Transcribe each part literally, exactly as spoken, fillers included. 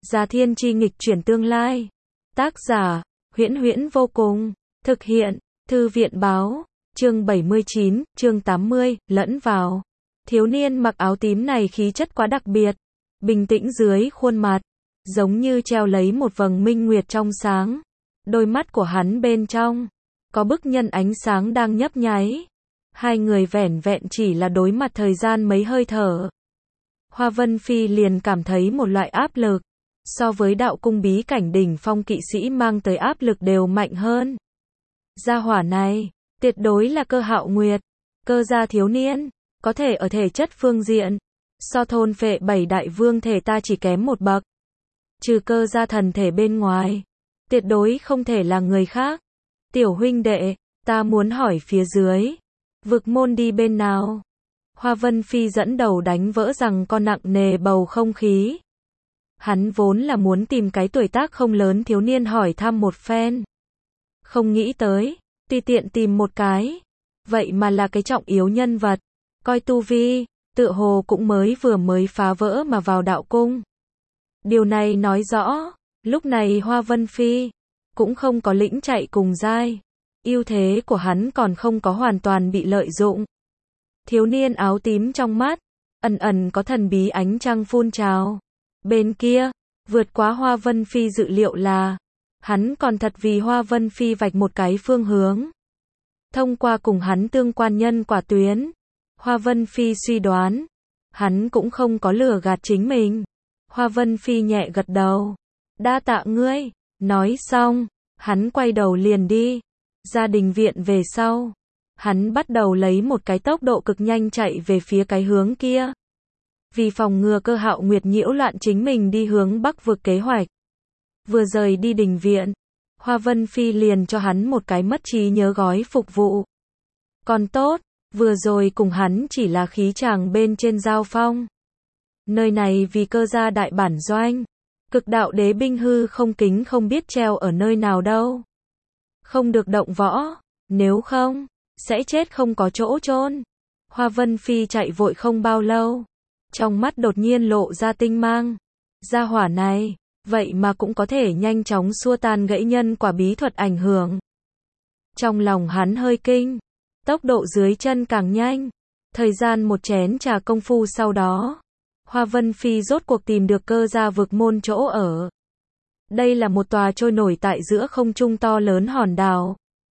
Già Thiên Chi nghịch chuyển tương lai. Tác giả, Huyễn Huyễn vô cùng. Thực hiện, Thư viện báo. Chương bảy mươi chín, chương tám mươi, lẫn vào. Thiếu niên mặc áo tím này khí chất quá đặc biệt. Bình tĩnh dưới khuôn mặt, giống như treo lấy một vầng minh nguyệt trong sáng. Đôi mắt của hắn bên trong, có bức nhân ánh sáng đang nhấp nháy. Hai người vẻn vẹn chỉ là đối mặt thời gian mấy hơi thở. Hoa Vân Phi liền cảm thấy một loại áp lực. So với đạo cung bí cảnh đỉnh phong kỵ sĩ mang tới áp lực đều mạnh hơn. Gia hỏa này, tuyệt đối là Cơ Hạo Nguyệt. Cơ gia thiếu niên, có thể ở thể chất phương diện. So thôn phệ bảy đại vương thể ta chỉ kém một bậc. Trừ Cơ gia thần thể bên ngoài. Tuyệt đối không thể là người khác. Tiểu huynh đệ, ta muốn hỏi phía dưới. Vực môn đi bên nào? Hoa Vân Phi dẫn đầu đánh vỡ rằng con nặng nề bầu không khí. Hắn vốn là muốn tìm cái tuổi tác không lớn thiếu niên hỏi thăm một phen. Không nghĩ tới, tùy tiện tìm một cái. Vậy mà là cái trọng yếu nhân vật. Coi tu vi, tựa hồ cũng mới vừa mới phá vỡ mà vào đạo cung. Điều này nói rõ, lúc này Hoa Vân Phi cũng không có lĩnh chạy cùng giai. Ưu thế của hắn còn không có hoàn toàn bị lợi dụng. Thiếu niên áo tím trong mắt, ẩn ẩn có thần bí ánh trăng phun trào. Bên kia, vượt quá Hoa Vân Phi dự liệu là, hắn còn thật vì Hoa Vân Phi vạch một cái phương hướng. Thông qua cùng hắn tương quan nhân quả tuyến, Hoa Vân Phi suy đoán, hắn cũng không có lừa gạt chính mình. Hoa Vân Phi nhẹ gật đầu. Đa tạ ngươi. Nói xong, hắn quay đầu liền đi. Ra đình viện về sau, hắn bắt đầu lấy một cái tốc độ cực nhanh chạy về phía cái hướng kia. Vì phòng ngừa Cơ Hạo Nguyệt nhiễu loạn chính mình đi hướng Bắc vực kế hoạch. Vừa rời đi đình viện, Hoa Vân Phi liền cho hắn một cái mất trí nhớ gói phục vụ. Còn tốt, vừa rồi cùng hắn chỉ là khí chàng bên trên giao phong. Nơi này vì Cơ gia đại bản doanh. Cực đạo đế binh hư không kính không biết treo ở nơi nào đâu. Không được động võ, nếu không, sẽ chết không có chỗ chôn. Hoa Vân Phi chạy vội không bao lâu. Trong mắt đột nhiên lộ ra tinh mang. Gia hỏa này, vậy mà cũng có thể nhanh chóng xua tan gãy nhân quả bí thuật ảnh hưởng. Trong lòng hắn hơi kinh. Tốc độ dưới chân càng nhanh. Thời gian một chén trà công phu sau đó, Hoa Vân Phi rốt cuộc tìm được Cơ gia vực môn chỗ ở. Đây là một tòa trôi nổi tại giữa không trung to lớn hòn đảo.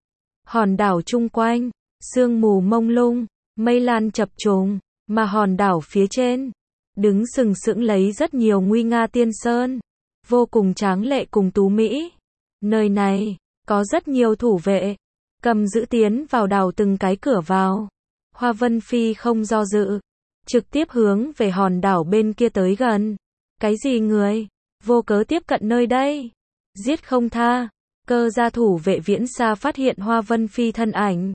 Hòn đảo chung quanh, sương mù mông lung, mây lan chập trùng, mà hòn đảo phía trên, đứng sừng sững lấy rất nhiều nguy nga tiên sơn, vô cùng tráng lệ cùng tú mỹ. Nơi này, có rất nhiều thủ vệ, cầm giữ tiến vào đảo từng cái cửa vào. Hoa Vân Phi không do dự, trực tiếp hướng về hòn đảo bên kia tới gần. Cái gì người? Vô cớ tiếp cận nơi đây. Giết không tha. Cơ gia thủ vệ viễn xa phát hiện Hoa Vân Phi thân ảnh.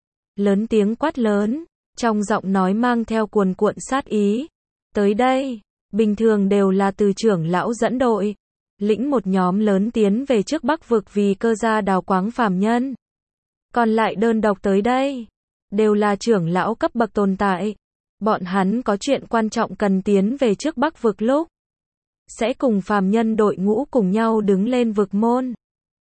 Lớn tiếng quát lớn, trong giọng nói mang theo cuồn cuộn sát ý. Tới đây, bình thường đều là từ trưởng lão dẫn đội. Lĩnh một nhóm lớn tiến về trước Bắc vực vì Cơ gia đào quáng phàm nhân. Còn lại đơn độc tới đây, đều là trưởng lão cấp bậc tồn tại. Bọn hắn có chuyện quan trọng cần tiến về trước Bắc vực lúc, sẽ cùng phàm nhân đội ngũ cùng nhau đứng lên vực môn.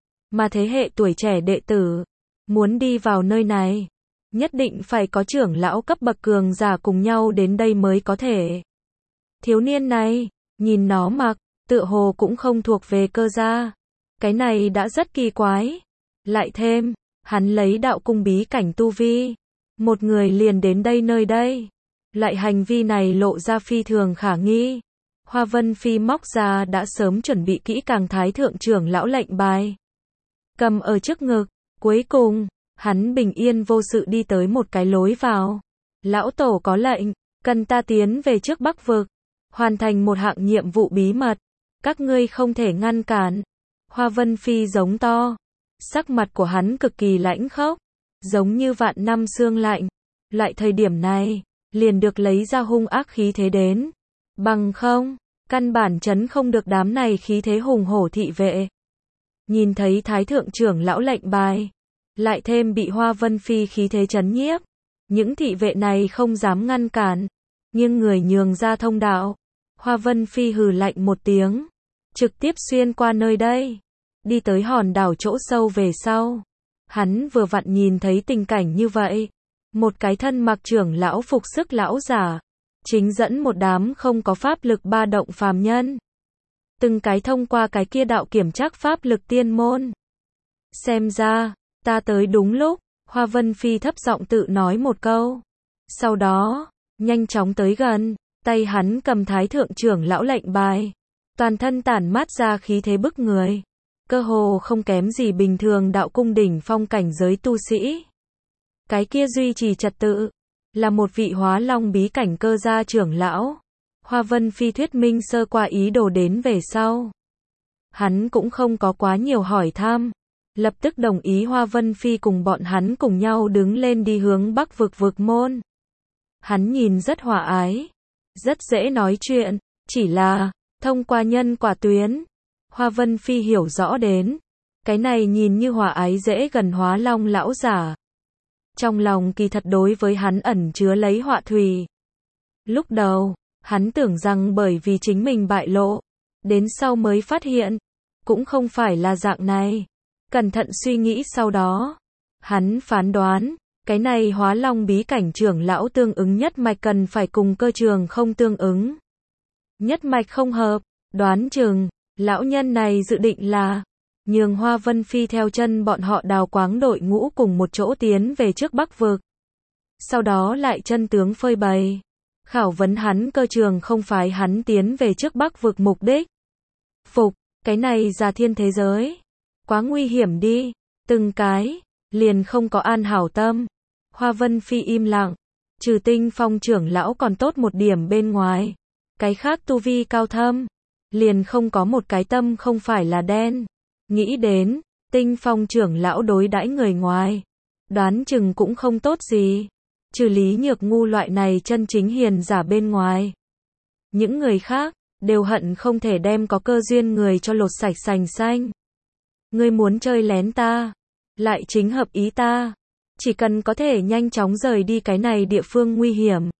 Mà thế hệ tuổi trẻ đệ tử, muốn đi vào nơi này, nhất định phải có trưởng lão cấp bậc cường giả cùng nhau đến đây mới có thể. Thiếu niên này, nhìn nó mặc, tựa hồ cũng không thuộc về Cơ gia. Cái này đã rất kỳ quái. Lại thêm, hắn lấy đạo cung bí cảnh tu vi. Một người liền đến đây nơi đây. Loại hành vi này lộ ra phi thường khả nghi. Hoa Vân Phi móc ra đã sớm chuẩn bị kỹ càng thái thượng trưởng lão lệnh bài. Cầm ở trước ngực. Cuối cùng, hắn bình yên vô sự đi tới một cái lối vào. Lão tổ có lệnh, cần ta tiến về trước Bắc vực. Hoàn thành một hạng nhiệm vụ bí mật. Các ngươi không thể ngăn cản. Hoa Vân Phi giống to. Sắc mặt của hắn cực kỳ lãnh khốc. Giống như vạn năm sương lạnh. Loại thời điểm này, liền được lấy ra hung ác khí thế đến. Bằng không, căn bản chấn không được đám này khí thế hùng hổ thị vệ. Nhìn thấy thái thượng trưởng lão lệnh bài, lại thêm bị Hoa Vân Phi khí thế chấn nhiếp. Những thị vệ này không dám ngăn cản, nhưng người nhường ra thông đạo. Hoa Vân Phi hừ lạnh một tiếng. trực tiếp xuyên qua nơi đây, đi tới hòn đảo chỗ sâu về sau. Hắn vừa vặn nhìn thấy tình cảnh như vậy. Một cái thân mặc trưởng lão phục sức lão giả, chính dẫn một đám không có pháp lực ba động phàm nhân. Từng cái thông qua cái kia đạo kiểm trắc pháp lực tiên môn. Xem ra, ta tới đúng lúc, Hoa Vân Phi thấp giọng tự nói một câu. Sau đó, nhanh chóng tới gần, tay hắn cầm thái thượng trưởng lão lệnh bài. Toàn thân tản mát ra khí thế bức người. Cơ hồ không kém gì bình thường đạo cung đỉnh phong cảnh giới tu sĩ. Cái kia duy trì trật tự, là một vị hóa long bí cảnh cơ gia trưởng lão. Hoa Vân Phi thuyết minh sơ qua ý đồ đến về sau. Hắn cũng không có quá nhiều hỏi thăm. Lập tức đồng ý Hoa Vân Phi cùng bọn hắn cùng nhau đứng lên đi hướng Bắc vực vực môn. Hắn nhìn rất hòa ái, rất dễ nói chuyện, chỉ là, thông qua nhân quả tuyến. Hoa Vân Phi hiểu rõ đến, cái này nhìn như hòa ái dễ gần hóa long lão giả. Trong lòng kỳ thật đối với hắn ẩn chứa lấy họa thủy. Lúc đầu, hắn tưởng rằng bởi vì chính mình bại lộ, đến sau mới phát hiện, cũng không phải là dạng này. Cẩn thận suy nghĩ sau đó, hắn phán đoán, cái này hóa long bí cảnh trưởng lão tương ứng nhất mạch cần phải cùng cơ trường không tương ứng. Nhất mạch không hợp, đoán chừng, lão nhân này dự định là, nhường Hoa Vân Phi theo chân bọn họ đào quáng đội ngũ cùng một chỗ tiến về trước Bắc vực. Sau đó lại chân tướng phơi bày. Khảo vấn hắn cơ trường không phải hắn tiến về trước Bắc vực mục đích. Phục, cái này ra thiên thế giới. Quá nguy hiểm đi, từng cái, liền không có an hảo tâm. Hoa Vân Phi im lặng, trừ Tinh Phong trưởng lão còn tốt một điểm bên ngoài. Cái khác tu vi cao thâm, liền không có một cái tâm không phải là đen. Nghĩ đến, Tinh Phong trưởng lão đối đãi người ngoài, đoán chừng cũng không tốt gì. Trừ Lý Nhược Ngu loại này chân chính hiền giả bên ngoài. Những người khác, đều hận không thể đem có cơ duyên người cho lột sạch sành xanh. Ngươi muốn chơi lén ta, lại chính hợp ý ta. Chỉ cần có thể nhanh chóng rời đi cái này địa phương nguy hiểm,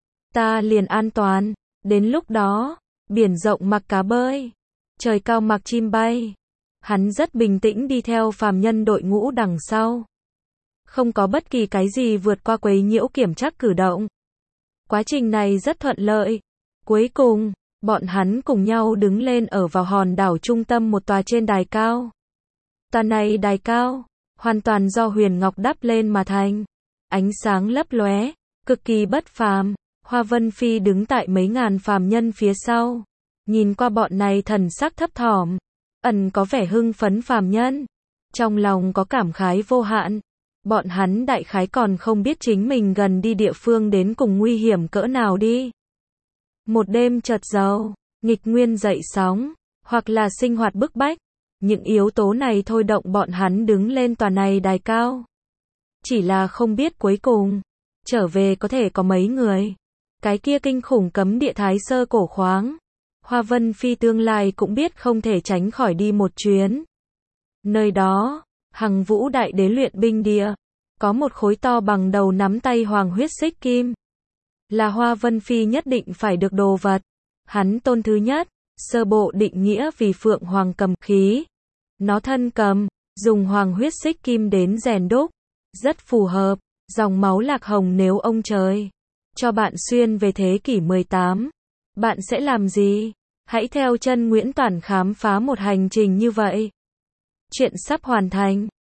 ta liền an toàn. Đến lúc đó, biển rộng mặc cá bơi, trời cao mặc chim bay. Hắn rất bình tĩnh đi theo phàm nhân đội ngũ đằng sau. Không có bất kỳ cái gì vượt qua quấy nhiễu kiểm trắc cử động. Quá trình này rất thuận lợi. Cuối cùng, bọn hắn cùng nhau đứng lên ở vào hòn đảo trung tâm một tòa trên đài cao. Tòa này đài cao, hoàn toàn do huyền ngọc đắp lên mà thành. Ánh sáng lấp lóe, cực kỳ bất phàm. Hoa Vân Phi đứng tại mấy ngàn phàm nhân phía sau. Nhìn qua bọn này thần sắc thấp thỏm, ẩn có vẻ hưng phấn phàm nhân. Trong lòng có cảm khái vô hạn. Bọn hắn đại khái còn không biết chính mình gần đi địa phương đến cùng nguy hiểm cỡ nào đi. Một đêm chợt giàu, nghịch nguyên dậy sóng, hoặc là sinh hoạt bức bách. Những yếu tố này thôi động bọn hắn đứng lên tòa này đài cao. Chỉ là không biết cuối cùng, trở về có thể có mấy người. Cái kia kinh khủng cấm địa Thái Sơ cổ khoáng. Hoa Vân Phi tương lai cũng biết không thể tránh khỏi đi một chuyến. Nơi đó, Hằng Vũ Đại Đế luyện binh địa, có một khối to bằng đầu nắm tay hoàng huyết xích kim. Là Hoa Vân Phi nhất định phải được đồ vật. Hắn tôn thứ nhất, sơ bộ định nghĩa vì phượng hoàng cầm khí. Nó thân cầm, dùng hoàng huyết xích kim đến rèn đúc. Rất phù hợp, dòng máu lạc hồng nếu ông trời cho bạn xuyên về thế kỷ mười tám. Bạn sẽ làm gì? Hãy theo chân Nguyễn Toản khám phá một hành trình như vậy. Chuyện sắp hoàn thành.